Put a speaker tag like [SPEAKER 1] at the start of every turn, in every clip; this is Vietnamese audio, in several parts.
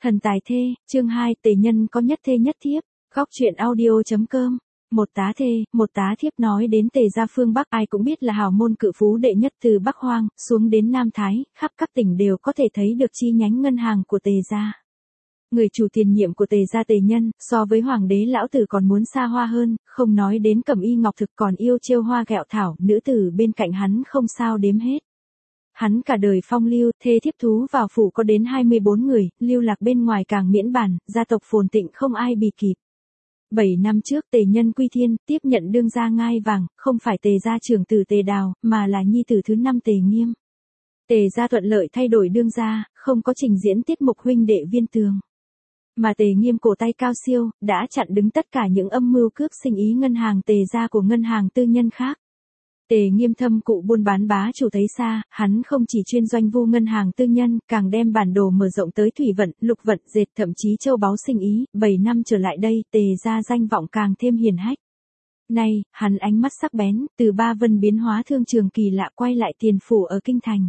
[SPEAKER 1] Thần tài thê, chương 2, tề nhân có nhất thê nhất thiếp, góc truyện audio.com. Một tá thê, một tá thiếp. Nói đến Tề gia phương Bắc, ai cũng biết là hào môn cự phú đệ nhất, từ Bắc Hoang xuống đến Nam Thái, khắp các tỉnh đều có thể thấy được chi nhánh ngân hàng của Tề gia. Người chủ tiền nhiệm của Tề gia Tề Nhân, so với hoàng đế lão tử còn muốn xa hoa hơn, không nói đến cẩm y ngọc thực, còn yêu trêu hoa gẹo thảo, nữ tử bên cạnh hắn không sao đếm hết. Hắn cả đời phong lưu, thê thiếp thú vào phủ có đến 24 người, lưu lạc bên ngoài càng miễn bàn, gia tộc phồn thịnh không ai bì kịp. 7 năm trước Tề Nhân quy thiên, tiếp nhận đương gia ngai vàng, không phải Tề gia trưởng tử Tề Đào, mà là nhi tử thứ 5 Tề Nghiêm. Tề gia thuận lợi thay đổi đương gia, không có trình diễn tiết mục huynh đệ viên tường. Mà Tề Nghiêm cổ tay cao siêu, đã chặn đứng tất cả những âm mưu cướp sinh ý ngân hàng Tề gia của ngân hàng tư nhân khác. Tề Nghiêm thâm cụ buôn bán bá chủ thấy xa, hắn không chỉ chuyên doanh vu ngân hàng tư nhân, càng đem bản đồ mở rộng tới thủy vận, lục vận, dệt, thậm chí châu báu sinh ý. 7 năm trở lại đây, Tề gia danh vọng càng thêm hiển hách. Nay, hắn ánh mắt sắc bén, từ Ba Vân biến hóa thương trường kỳ lạ quay lại tiền phủ ở kinh thành.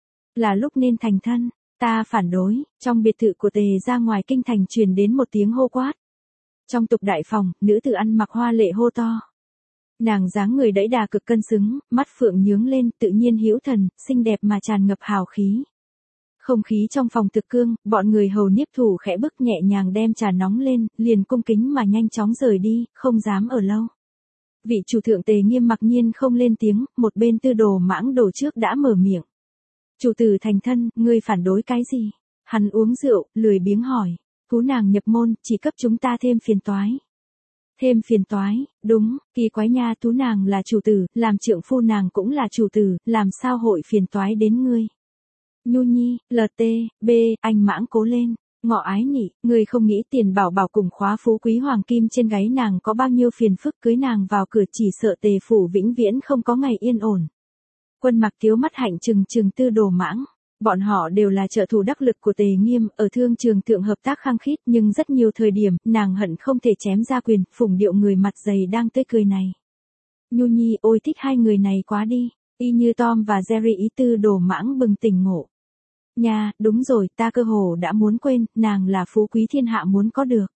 [SPEAKER 1] Là lúc nên thành thân, ta phản đối. Trong biệt thự của Tề gia ngoài kinh thành truyền đến một tiếng hô quát. Trong tục đại phòng, nữ tử ăn mặc hoa lệ hô to. Nàng dáng người đẫy đà cực cân xứng, mắt phượng nhướng lên, tự nhiên hữu thần, xinh đẹp mà tràn ngập hào khí. Không khí trong phòng thực cương, bọn người hầu nhiếp thủ khẽ bức nhẹ nhàng đem trà nóng lên, liền cung kính mà nhanh chóng rời đi, không dám ở lâu. Vị chủ thượng Tề Nghiêm mặc nhiên không lên tiếng, một bên Tư Đồ Mãng đổ trước đã mở miệng. Chủ tử thành thân, ngươi phản đối cái gì? Hắn uống rượu, lười biếng hỏi. Thú nàng nhập môn, chỉ cấp chúng ta thêm phiền toái. Thêm phiền toái, đúng, kỳ quái nha, tú nàng là chủ tử, làm trượng phu nàng cũng là chủ tử, làm sao hội phiền toái đến ngươi. Nhu Nhi, LT, B, anh Mãng cố lên, Ngọ Ái nhỉ, ngươi không nghĩ tiền bảo bảo cùng khóa phú quý hoàng kim trên gáy nàng có bao nhiêu phiền phức, cưới nàng vào cửa chỉ sợ Tề phủ vĩnh viễn không có ngày yên ổn. Quân Mặc Tiếu mắt hạnh trừng trừng Tư Đồ Mãng. Bọn họ đều là trợ thủ đắc lực của Tề Nghiêm, ở thương trường thượng hợp tác khăng khít, nhưng rất nhiều thời điểm, nàng hận không thể chém ra quyền, phủng điệu người mặt dày đang tươi cười này. Nhu Nhi, ôi thích hai người này quá đi, y như Tom và Jerry. Ý Tư Đồ Mãng bừng tỉnh ngộ. Nha, đúng rồi, ta cơ hồ đã muốn quên, nàng là phú quý thiên hạ muốn có được.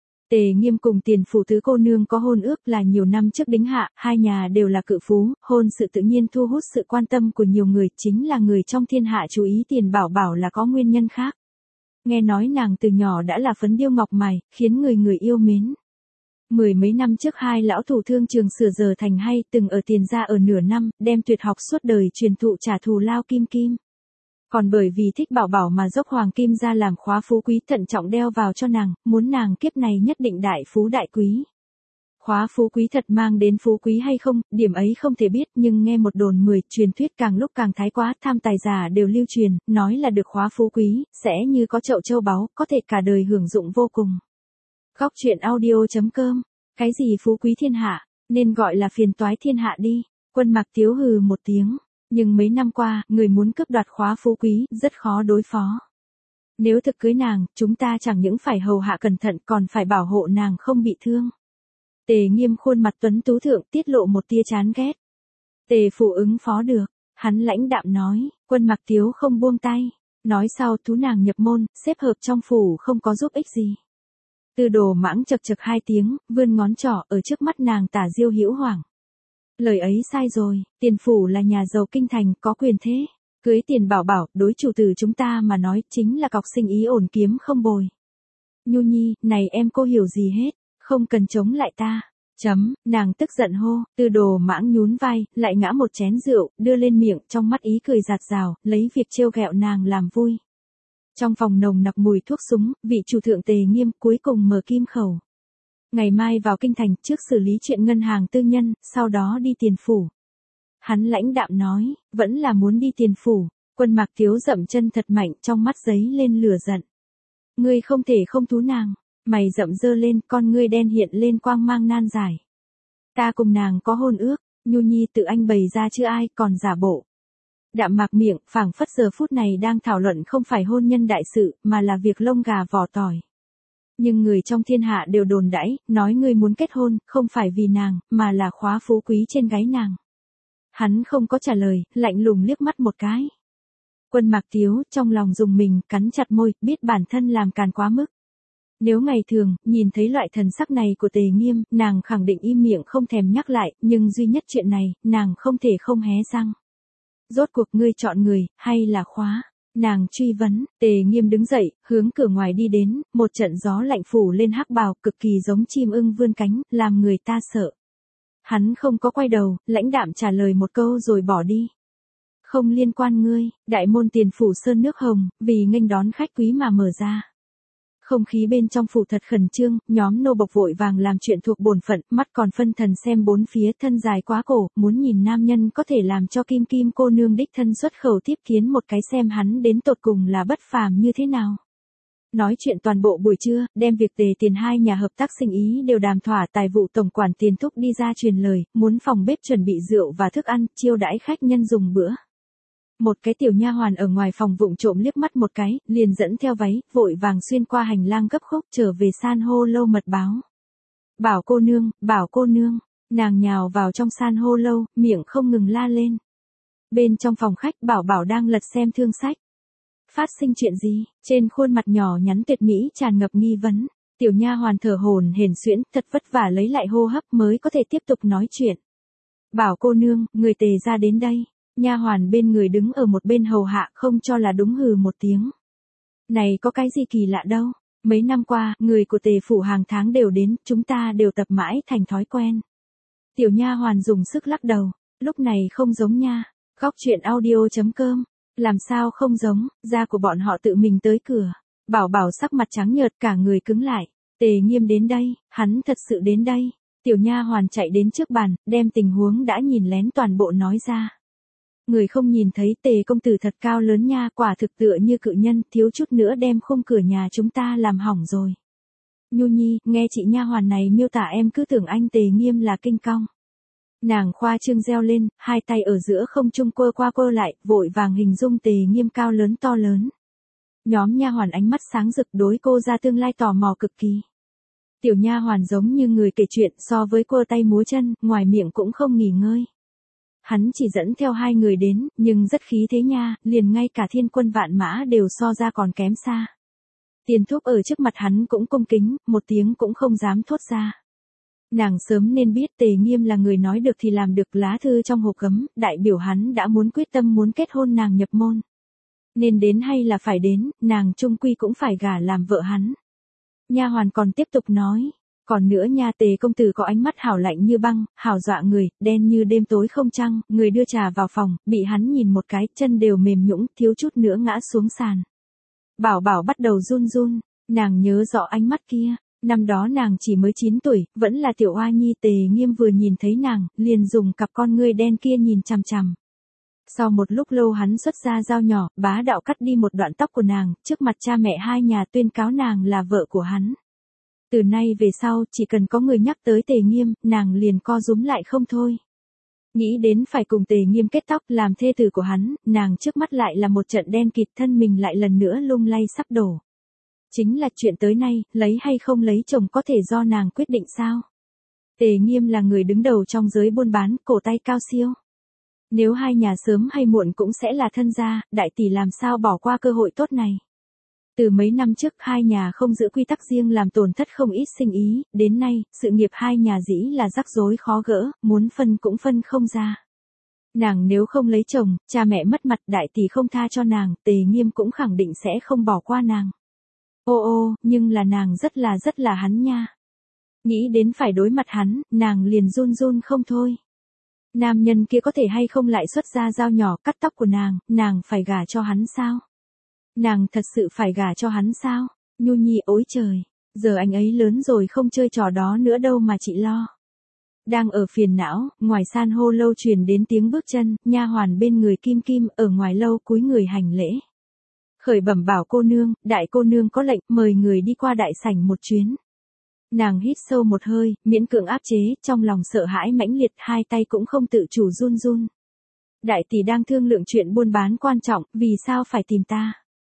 [SPEAKER 1] Tề Nghiêm cùng tiền phủ tứ cô nương có hôn ước là nhiều năm trước đính hạ, hai nhà đều là cự phú, hôn sự tự nhiên thu hút sự quan tâm của nhiều người, chính là người trong thiên hạ chú ý tiền bảo bảo là có nguyên nhân khác. Nghe nói nàng từ nhỏ đã là phấn điêu ngọc mài, khiến người người yêu mến. 10 mấy năm trước hai lão thủ thương trường sửa giờ thành hay, từng ở tiền gia ở nửa năm, đem tuyệt học suốt đời truyền thụ trả thù lao kim kim. Còn bởi vì thích bảo bảo mà dốc hoàng kim ra làm khóa phú quý, thận trọng đeo vào cho nàng, muốn nàng kiếp này nhất định đại phú đại quý. Khóa phú quý thật mang đến phú quý hay không, điểm ấy không thể biết, nhưng nghe một đồn 10, truyền thuyết càng lúc càng thái quá, tham tài giả đều lưu truyền, nói là được khóa phú quý, sẽ như có chậu châu báu, có thể cả đời hưởng dụng vô cùng. Góc truyện audio.com. Cái gì phú quý thiên hạ, nên gọi là phiền toái thiên hạ đi. Quân Mặc Tiếu hừ một tiếng. Nhưng mấy năm qua, người muốn cướp đoạt khóa phú quý, rất khó đối phó. Nếu thực cưới nàng, chúng ta chẳng những phải hầu hạ cẩn thận, còn phải bảo hộ nàng không bị thương. Tề Nghiêm khuôn mặt tuấn tú thượng tiết lộ một tia chán ghét. Tề phủ ứng phó được, hắn lãnh đạm nói. Quân Mặc Tiếu không buông tay. Nói sau thú nàng nhập môn, xếp hợp trong phủ không có giúp ích gì. Tư Đồ Mãng chật chật hai tiếng, vươn ngón trỏ ở trước mắt nàng tả diêu hữu hoảng. Lời ấy sai rồi, tiền phủ là nhà giàu kinh thành, có quyền thế. Cưới tiền bảo bảo, đối chủ tử chúng ta mà nói, chính là cọc sinh ý ổn kiếm không bồi. Nhu Nhi, này em cô hiểu gì hết, không cần chống lại ta. Nàng tức giận hô. Tư Đồ Mãng nhún vai, lại ngã một chén rượu, đưa lên miệng, trong mắt ý cười giạt rào, lấy việc trêu ghẹo nàng làm vui. Trong phòng nồng nặc mùi thuốc súng, vị chủ thượng Tề Nghiêm cuối cùng mở kim khẩu. Ngày mai vào kinh thành, trước xử lý chuyện ngân hàng tư nhân, sau đó đi tiền phủ. Hắn lãnh đạm nói, vẫn là muốn đi tiền phủ. Quân Mặc Tiếu dậm chân thật mạnh, trong mắt giấy lên lửa giận. Ngươi không thể không thú nàng. Mày rậm dơ lên, con ngươi đen hiện lên quang mang nan giải. Ta cùng nàng có hôn ước, Nhu Nhi tự anh bày ra chứ ai, còn giả bộ. Đạm Mạc miệng, phảng phất giờ phút này đang thảo luận không phải hôn nhân đại sự, mà là việc lông gà vỏ tỏi. Nhưng người trong thiên hạ đều đồn đãi, nói ngươi muốn kết hôn, không phải vì nàng, mà là khóa phú quý trên gáy nàng. Hắn không có trả lời, lạnh lùng liếc mắt một cái. Quân Mạc Tiếu trong lòng dùng mình, cắn chặt môi, biết bản thân làm càn quá mức. Nếu ngày thường, nhìn thấy loại thần sắc này của Tề Nghiêm, nàng khẳng định im miệng không thèm nhắc lại, nhưng duy nhất chuyện này, nàng không thể không hé răng. Rốt cuộc ngươi chọn người, hay là khóa? Nàng truy vấn, Tề Nghiêm đứng dậy, hướng cửa ngoài đi đến, một trận gió lạnh phủ lên hắc bào, cực kỳ giống chim ưng vươn cánh, làm người ta sợ. Hắn không có quay đầu, lãnh đạm trả lời một câu rồi bỏ đi. Không liên quan ngươi, đại môn Tiền phủ sơn nước hồng, vì nghênh đón khách quý mà mở ra. Không khí bên trong phủ thật khẩn trương, nhóm nô bộc vội vàng làm chuyện thuộc bổn phận, mắt còn phân thần xem bốn phía, thân dài quá cổ, muốn nhìn nam nhân có thể làm cho Kim Kim cô nương đích thân xuất khẩu tiếp kiến một cái xem hắn đến tột cùng là bất phàm như thế nào. Nói chuyện toàn bộ buổi trưa, đem việc Tề Tiền hai nhà hợp tác sinh ý đều đàm thỏa, tài vụ tổng quản Tiền Thúc đi ra truyền lời, muốn phòng bếp chuẩn bị rượu và thức ăn, chiêu đãi khách nhân dùng bữa. Một cái tiểu nha hoàn ở ngoài phòng vụng trộm liếc mắt một cái, liền dẫn theo váy, vội vàng xuyên qua hành lang gấp khúc trở về san hô lâu mật báo. Bảo cô nương, nàng nhào vào trong san hô lâu, miệng không ngừng la lên. Bên trong phòng khách Bảo Bảo đang lật xem thương sách. Phát sinh chuyện gì? Trên khuôn mặt nhỏ nhắn tuyệt mỹ tràn ngập nghi vấn. Tiểu nha hoàn thở hổn hển xuyễn, thật vất vả lấy lại hô hấp mới có thể tiếp tục nói chuyện. Bảo cô nương, người Tề ra đến đây. Nha hoàn bên người đứng ở một bên hầu hạ không cho là đúng hừ một tiếng. Này có cái gì kỳ lạ đâu, mấy năm qua, người của Tề phủ hàng tháng đều đến, chúng ta đều tập mãi thành thói quen. Tiểu nha hoàn dùng sức lắc đầu, lúc này không giống nha. Góc chuyện audio.com, làm sao không giống, da của bọn họ tự mình tới cửa. Bảo Bảo sắc mặt trắng nhợt cả người cứng lại. Tề Nghiêm đến đây, hắn thật sự đến đây. Tiểu nha hoàn chạy đến trước bàn, đem tình huống đã nhìn lén toàn bộ nói ra. Người không nhìn thấy Tề công tử thật cao lớn nha, quả thực tựa như cự nhân, thiếu chút nữa đem khung cửa nhà chúng ta làm hỏng rồi. Nhu Nhi, nghe chị nha hoàn này miêu tả em cứ tưởng anh Tề Nghiêm là kinh cong. Nàng khoa trương reo lên, hai tay ở giữa không trung quơ qua quơ lại, vội vàng hình dung Tề Nghiêm cao lớn to lớn. Nhóm nha hoàn ánh mắt sáng rực đối cô ra tương lai tò mò cực kỳ. Tiểu nha hoàn giống như người kể chuyện, so với quơ tay múa chân, ngoài miệng cũng không nghỉ ngơi. Hắn chỉ dẫn theo hai người đến, nhưng rất khí thế nha, liền ngay cả thiên quân vạn mã đều so ra còn kém xa. Tiền Thúc ở trước mặt hắn cũng cung kính, một tiếng cũng không dám thốt ra. Nàng sớm nên biết Tề Nghiêm là người nói được thì làm được, lá thư trong hộp gấm, đại biểu hắn đã muốn quyết tâm muốn kết hôn nàng nhập môn. Nên đến hay là phải đến, nàng chung quy cũng phải gả làm vợ hắn. Nha hoàn còn tiếp tục nói. Còn nữa nha, Tề công tử có ánh mắt hảo lạnh như băng, hảo dọa người, đen như đêm tối không trăng, người đưa trà vào phòng, bị hắn nhìn một cái, chân đều mềm nhũn, thiếu chút nữa ngã xuống sàn. Bảo Bảo bắt đầu run run, nàng nhớ rõ ánh mắt kia, năm đó nàng chỉ mới 9 tuổi, vẫn là tiểu oa nhi. Tề Nghiêm vừa nhìn thấy nàng, liền dùng cặp con ngươi đen kia nhìn chằm chằm. Sau một lúc lâu hắn xuất ra dao nhỏ, bá đạo cắt đi một đoạn tóc của nàng, trước mặt cha mẹ hai nhà tuyên cáo nàng là vợ của hắn. Từ nay về sau, chỉ cần có người nhắc tới Tề Nghiêm, nàng liền co rúm lại không thôi. Nghĩ đến phải cùng Tề Nghiêm kết tóc làm thê tử của hắn, nàng trước mắt lại là một trận đen kịt, thân mình lại lần nữa lung lay sắp đổ. Chính là chuyện tới nay, lấy hay không lấy chồng có thể do nàng quyết định sao? Tề Nghiêm là người đứng đầu trong giới buôn bán, cổ tay cao siêu. Nếu hai nhà sớm hay muộn cũng sẽ là thân gia, đại tỷ làm sao bỏ qua cơ hội tốt này? Từ mấy năm trước hai nhà không giữ quy tắc riêng làm tổn thất không ít sinh ý, đến nay, sự nghiệp hai nhà dĩ là rắc rối khó gỡ, muốn phân cũng phân không ra. Nàng nếu không lấy chồng, cha mẹ mất mặt, đại tỷ không tha cho nàng, Tề Nghiêm cũng khẳng định sẽ không bỏ qua nàng. Ô, nhưng là nàng rất là hắn nha. Nghĩ đến phải đối mặt hắn, nàng liền run run không thôi. Nam nhân kia có thể hay không lại xuất ra dao nhỏ cắt tóc của nàng phải gả cho hắn sao? Nàng thật sự phải gả cho hắn sao? Nhu Nhi ối trời, giờ anh ấy lớn rồi không chơi trò đó nữa đâu mà chị lo. Đang ở phiền não, ngoài san hô lâu truyền đến tiếng bước chân, nha hoàn bên người Kim Kim ở ngoài lâu cúi người hành lễ. Khởi bẩm Bảo cô nương, đại cô nương có lệnh mời người đi qua đại sảnh một chuyến. Nàng hít sâu một hơi, miễn cưỡng áp chế, trong lòng sợ hãi mãnh liệt, hai tay cũng không tự chủ run run. Đại tỷ đang thương lượng chuyện buôn bán quan trọng, vì sao phải tìm ta?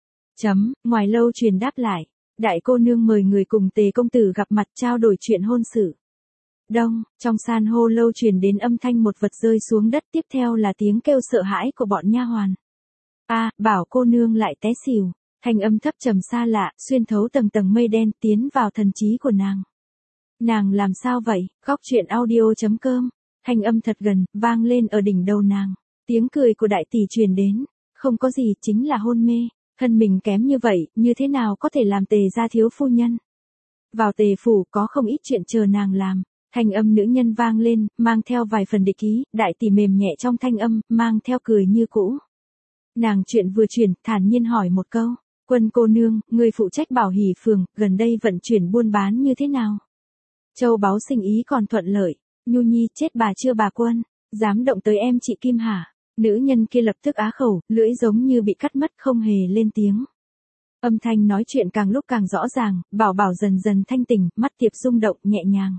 [SPEAKER 1] Ngoài lâu truyền đáp lại, đại cô nương mời người cùng Tề công tử gặp mặt trao đổi chuyện hôn sự. Đông, trong san hô lâu truyền đến âm thanh một vật rơi xuống đất, tiếp theo là tiếng kêu sợ hãi của bọn nha hoàn. Bảo cô nương lại té xỉu. Thanh âm thấp trầm xa lạ, xuyên thấu tầng tầng mây đen tiến vào thần trí của nàng. Nàng làm sao vậy? Góc chuyện audio.com. Thanh âm thật gần, vang lên ở đỉnh đầu nàng. Tiếng cười của đại tỷ truyền đến. Không có gì, chính là hôn mê. Thân mình kém như vậy, như thế nào có thể làm Tề gia thiếu phu nhân? Vào Tề phủ có không ít chuyện chờ nàng làm. Thanh âm nữ nhân vang lên, mang theo vài phần địch ý, đại tỷ mềm nhẹ trong thanh âm, mang theo cười như cũ. Nàng chuyện vừa chuyển, thản nhiên hỏi một câu. Quân cô nương, người phụ trách Bảo Hỷ phường, gần đây vận chuyển buôn bán như thế nào? Châu báu sinh ý còn thuận lợi. Nhu nhi chết bà chưa bà Quân, dám động tới em chị Kim hả? Nữ nhân kia lập tức á khẩu, lưỡi giống như bị cắt mất không hề lên tiếng. Âm thanh nói chuyện càng lúc càng rõ ràng, Bảo dần dần thanh tỉnh, mắt tiệp rung động nhẹ nhàng.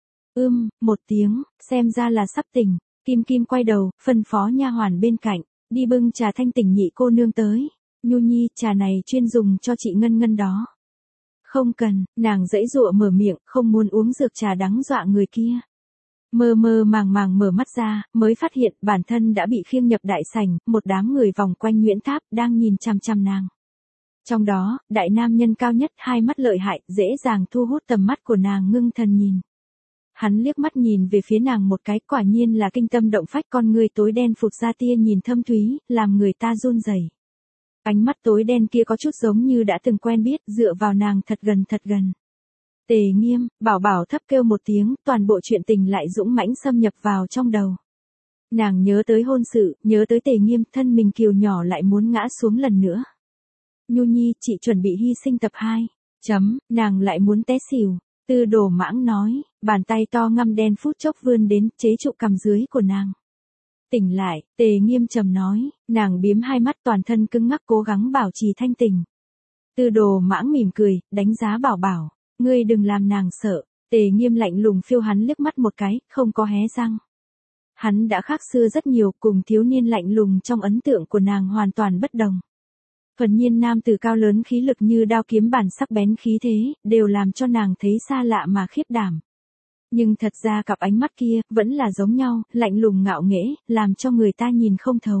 [SPEAKER 1] Một tiếng, xem ra là sắp tỉnh. Kim quay đầu, phân phó nha hoàn bên cạnh, đi bưng trà thanh tỉnh nhị cô nương tới. Nhu nhi, trà này chuyên dùng cho chị Ngân đó. Không cần, nàng giãy giụa mở miệng, không muốn uống dược trà đắng dọa người kia. Mơ màng mở mắt ra, mới phát hiện bản thân đã bị khiêng nhập đại sảnh, một đám người vòng quanh Nguyễn Tháp đang nhìn chằm chằm nàng. Trong đó, đại nam nhân cao nhất, hai mắt lợi hại, dễ dàng thu hút tầm mắt của nàng ngưng thần nhìn. Hắn liếc mắt nhìn về phía nàng một cái, quả nhiên là kinh tâm động phách, con người tối đen phụt ra tia nhìn thâm thúy, làm người ta run rẩy. Ánh mắt tối đen kia có chút giống như đã từng quen biết, dựa vào nàng thật gần. Tề Nghiêm, Bảo thấp kêu một tiếng, toàn bộ chuyện tình lại dũng mãnh xâm nhập vào trong đầu. Nàng nhớ tới hôn sự, nhớ tới Tề Nghiêm, thân mình kiều nhỏ lại muốn ngã xuống lần nữa. Nhu nhi, chị chuẩn bị hy sinh tập 2. Nàng lại muốn té xỉu. Tư Đồ Mãng nói, bàn tay to ngăm đen phút chốc vươn đến, chế trụ cằm dưới của nàng. Tỉnh lại, Tề Nghiêm trầm nói, nàng biếm hai mắt toàn thân cứng ngắc cố gắng bảo trì thanh tỉnh. Tư Đồ Mãng mỉm cười, đánh giá Bảo, ngươi đừng làm nàng sợ. Tề Nghiêm lạnh lùng phiêu hắn liếc mắt một cái, không có hé răng. Hắn đã khác xưa rất nhiều, cùng thiếu niên lạnh lùng trong ấn tượng của nàng hoàn toàn bất đồng. Phần nhiên nam tử cao lớn khí lực như đao kiếm bản sắc bén khí thế, đều làm cho nàng thấy xa lạ mà khiếp đảm. Nhưng thật ra cặp ánh mắt kia, vẫn là giống nhau, lạnh lùng ngạo nghễ, làm cho người ta nhìn không thấu.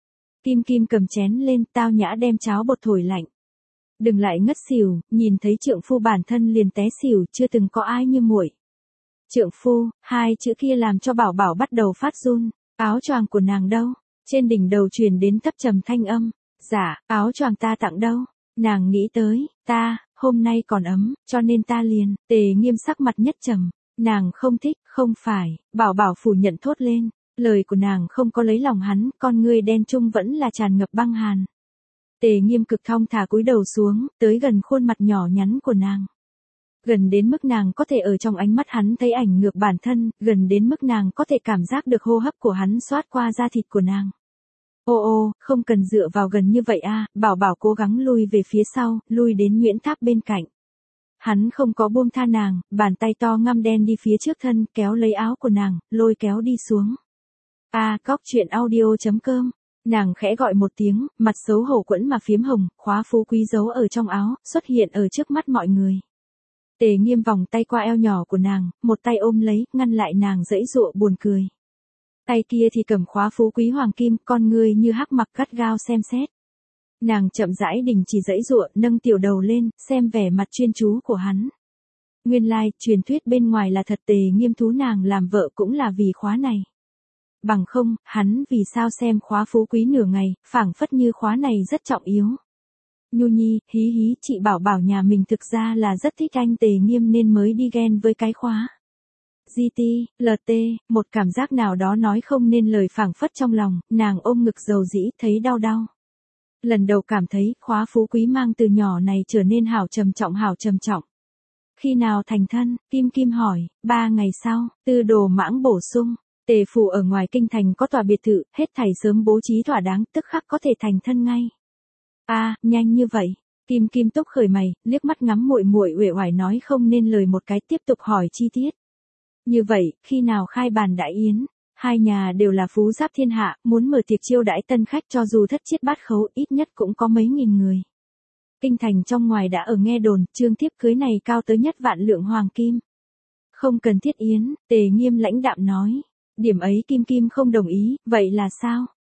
[SPEAKER 1] Kim cầm chén lên, tao nhã đem cháo bột thổi lạnh. Đừng lại ngất xỉu, nhìn thấy trượng phu bản thân liền té xỉu, chưa từng có ai như muội. Trượng phu, hai chữ kia làm cho Bảo bắt đầu phát run. Áo choàng của nàng đâu? Trên đỉnh đầu truyền đến thấp trầm thanh âm. Dạ, áo choàng ta tặng đâu? Nàng nghĩ tới, hôm nay còn ấm, cho nên ta liền. Tề Nghiêm sắc mặt nhất trầm. Nàng không thích, không phải. Bảo phủ nhận thốt lên. Lời của nàng không có lấy lòng hắn, con ngươi đen trung vẫn là tràn ngập băng hàn. Tề Nghiêm cực thong thả cúi đầu xuống, tới gần khuôn mặt nhỏ nhắn của nàng. Gần đến mức nàng có thể ở trong ánh mắt hắn thấy ảnh ngược bản thân, gần đến mức nàng có thể cảm giác được hô hấp của hắn xoát qua da thịt của nàng. Không cần dựa vào gần như vậy Bảo cố gắng lui về phía sau, lui đến Nguyễn Tháp bên cạnh. Hắn không có buông tha nàng, bàn tay to ngăm đen đi phía trước thân, kéo lấy áo của nàng, lôi kéo đi xuống. Góc chuyện audio.com. Nàng khẽ gọi một tiếng, mặt xấu hổ quẫn mà phiếm hồng, khóa phú quý giấu ở trong áo, xuất hiện ở trước mắt mọi người. Tề Nghiêm vòng tay qua eo nhỏ của nàng, một tay ôm lấy, ngăn lại nàng giãy giụa buồn cười. Tay kia thì cầm khóa phú quý hoàng kim, con ngươi như hắc mặc gắt gao xem xét. Nàng chậm rãi đình chỉ giãy giụa, nâng tiểu đầu lên, xem vẻ mặt chuyên chú của hắn. Nguyên lai, truyền thuyết bên ngoài là thật. Tề Nghiêm thú nàng làm vợ cũng là vì khóa này. Bằng không, hắn vì sao xem khóa phú quý nửa ngày, phảng phất như khóa này rất trọng yếu. Nhu nhi, hí, chị Bảo nhà mình thực ra là rất thích anh Tề Nghiêm nên mới đi ghen với cái khóa. LT, một cảm giác nào đó nói không nên lời phảng phất trong lòng, nàng ôm ngực dầu dĩ, thấy đau. Lần đầu cảm thấy, khóa phú quý mang từ nhỏ này trở nên hảo trầm trọng. Khi nào thành thân? Kim hỏi. 3 ngày sau, Tư Đồ Mãng bổ sung. Tề phủ ở ngoài kinh thành có tòa biệt thự, hết thảy sớm bố trí thỏa đáng, tức khắc có thể thành thân ngay. Nhanh như vậy. Kim túc khởi mày, liếc mắt ngắm muội uể oải nói không nên lời một cái, tiếp tục hỏi chi tiết. Như vậy, khi nào khai bàn đại yến? Hai nhà đều là phú giáp thiên hạ, muốn mở tiệc chiêu đãi tân khách cho dù thất chiết bát khấu, ít nhất cũng có mấy nghìn người. Kinh thành trong ngoài đã ở nghe đồn, trương thiếp cưới này cao tới nhất vạn lượng hoàng kim. Không cần thiết yến, Tề Nghiêm lãnh đạm nói. Điểm ấy Kim không đồng ý, vậy là sao?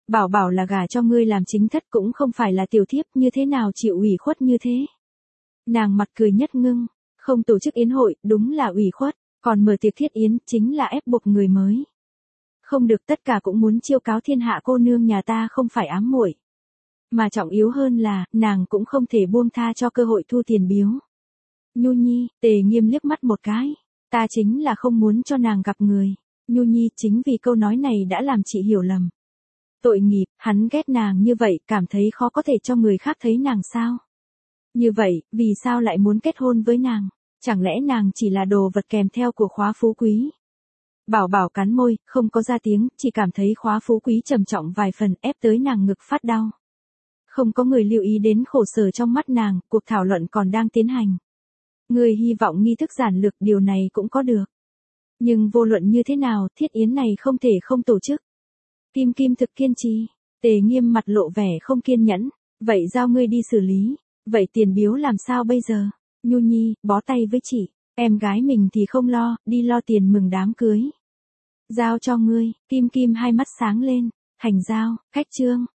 [SPEAKER 1] Bảo bảo là gả cho ngươi làm chính thất cũng không phải là tiểu thiếp, như thế nào chịu ủy khuất như thế. Nàng mặt cười nhất ngưng, không tổ chức yến hội, đúng là ủy khuất, còn mở tiệc thiết yến, chính là ép buộc người mới. Không được, tất cả cũng muốn chiêu cáo thiên hạ cô nương nhà ta không phải ám muội. Mà trọng yếu hơn là, nàng cũng không thể buông tha cho cơ hội thu tiền biếu. Nhu Nhi, Tề Nghiêm liếc mắt một cái, ta chính là không muốn cho nàng gặp người. Nhu Nhi, chính vì câu nói này đã làm chị hiểu lầm. Tội nghiệp, hắn ghét nàng như vậy, cảm thấy khó có thể cho người khác thấy nàng sao? Như vậy, vì sao lại muốn kết hôn với nàng? Chẳng lẽ nàng chỉ là đồ vật kèm theo của khóa phú quý? Bảo bảo cắn môi, không có ra tiếng, chỉ cảm thấy khóa phú quý trầm trọng vài phần, ép tới nàng ngực phát đau. Không có người lưu ý đến khổ sở trong mắt nàng, cuộc thảo luận còn đang tiến hành. Người hy vọng nghi thức giản lược, điều này cũng có được. Nhưng vô luận như thế nào, thiết yến này không thể không tổ chức. Kim Kim thực kiên trì. Tề Nghiêm mặt lộ vẻ không kiên nhẫn. Vậy giao ngươi đi xử lý. Vậy tiền biếu làm sao bây giờ? Nhu Nhi, bó tay với chị. Em gái mình thì không lo, đi lo tiền mừng đám cưới. Giao cho ngươi. Kim Kim hai mắt sáng lên. Thành giao, khách trương.